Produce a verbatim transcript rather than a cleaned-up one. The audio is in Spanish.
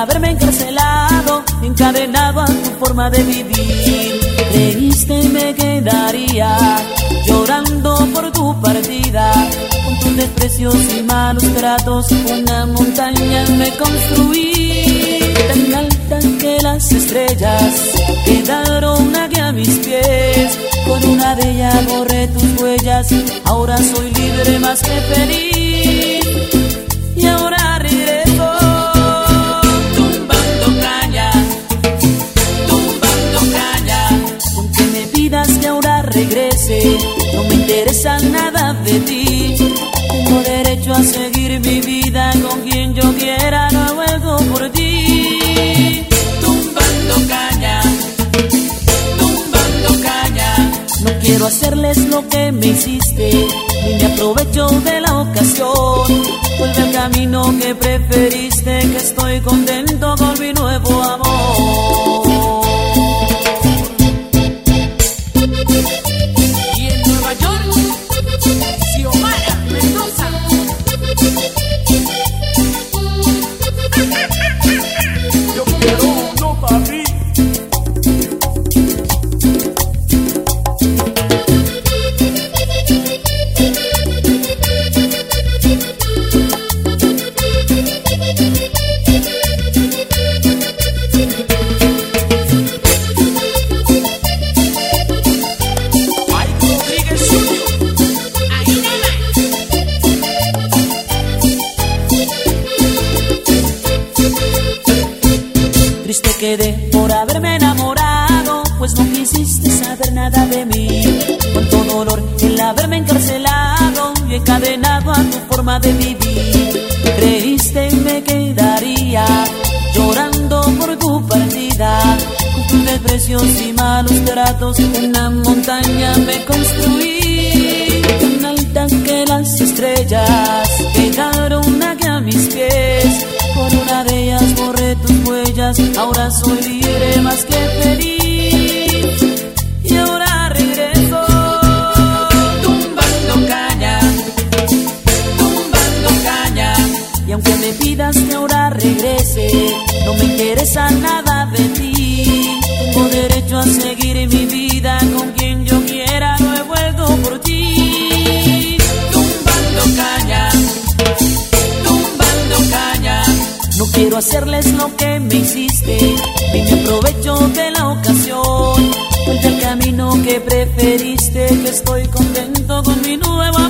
haberme encarcelado, encadenado a tu forma de vivir. Creíste me quedaría llorando por tu partida. Con tus desprecios y malos tratos una montaña me construí, tan alta que las estrellas quedaron aquí a mis pies. Con una de ellas borré tus huellas, ahora soy libre más que feliz. Y ahora regreso tumbando caña, tumbando caña. Con que me pidas que ahora regrese, no me interesa nada de ti. Tengo derecho a seguir mi vida con quien yo quiera, no vuelvo por ti. Tumbando caña, tumbando caña. No quiero hacerles lo que me hiciste, ni me aprovecho de la ocasión. Vuelve al camino que preferiste, que estoy contento con mi nuevo amor. Y en Nueva York, Xiomara Mendoza. Yo quiero uno para mí. Triste quedé por haberme enamorado, pues no quisiste saber nada de mí. Cuánto dolor el haberme encarcelado y encadenado a tu forma de vivir. Creíste me quedaría llorando por tu partida. Con tus desprecios y malos tratos una montaña me construí, tan alta que las estrellas quedaron aquí a mis pies. Con una de ellas borré tus huellas, ahora soy libre más que feliz. Y ahora regreso tumbando caña, tumbando caña. Y aunque me pidas que ahora regrese, no me interesa nada de ti. Tengo derecho a seguir mi vida con quien yo quiera, no he vuelto por ti. Tumbando caña, tumbando caña. No quiero hacerles lo que me hiciste, ni me aprovecho de la ocasión. Vuelve al camino que preferiste, que estoy contento con mi nuevo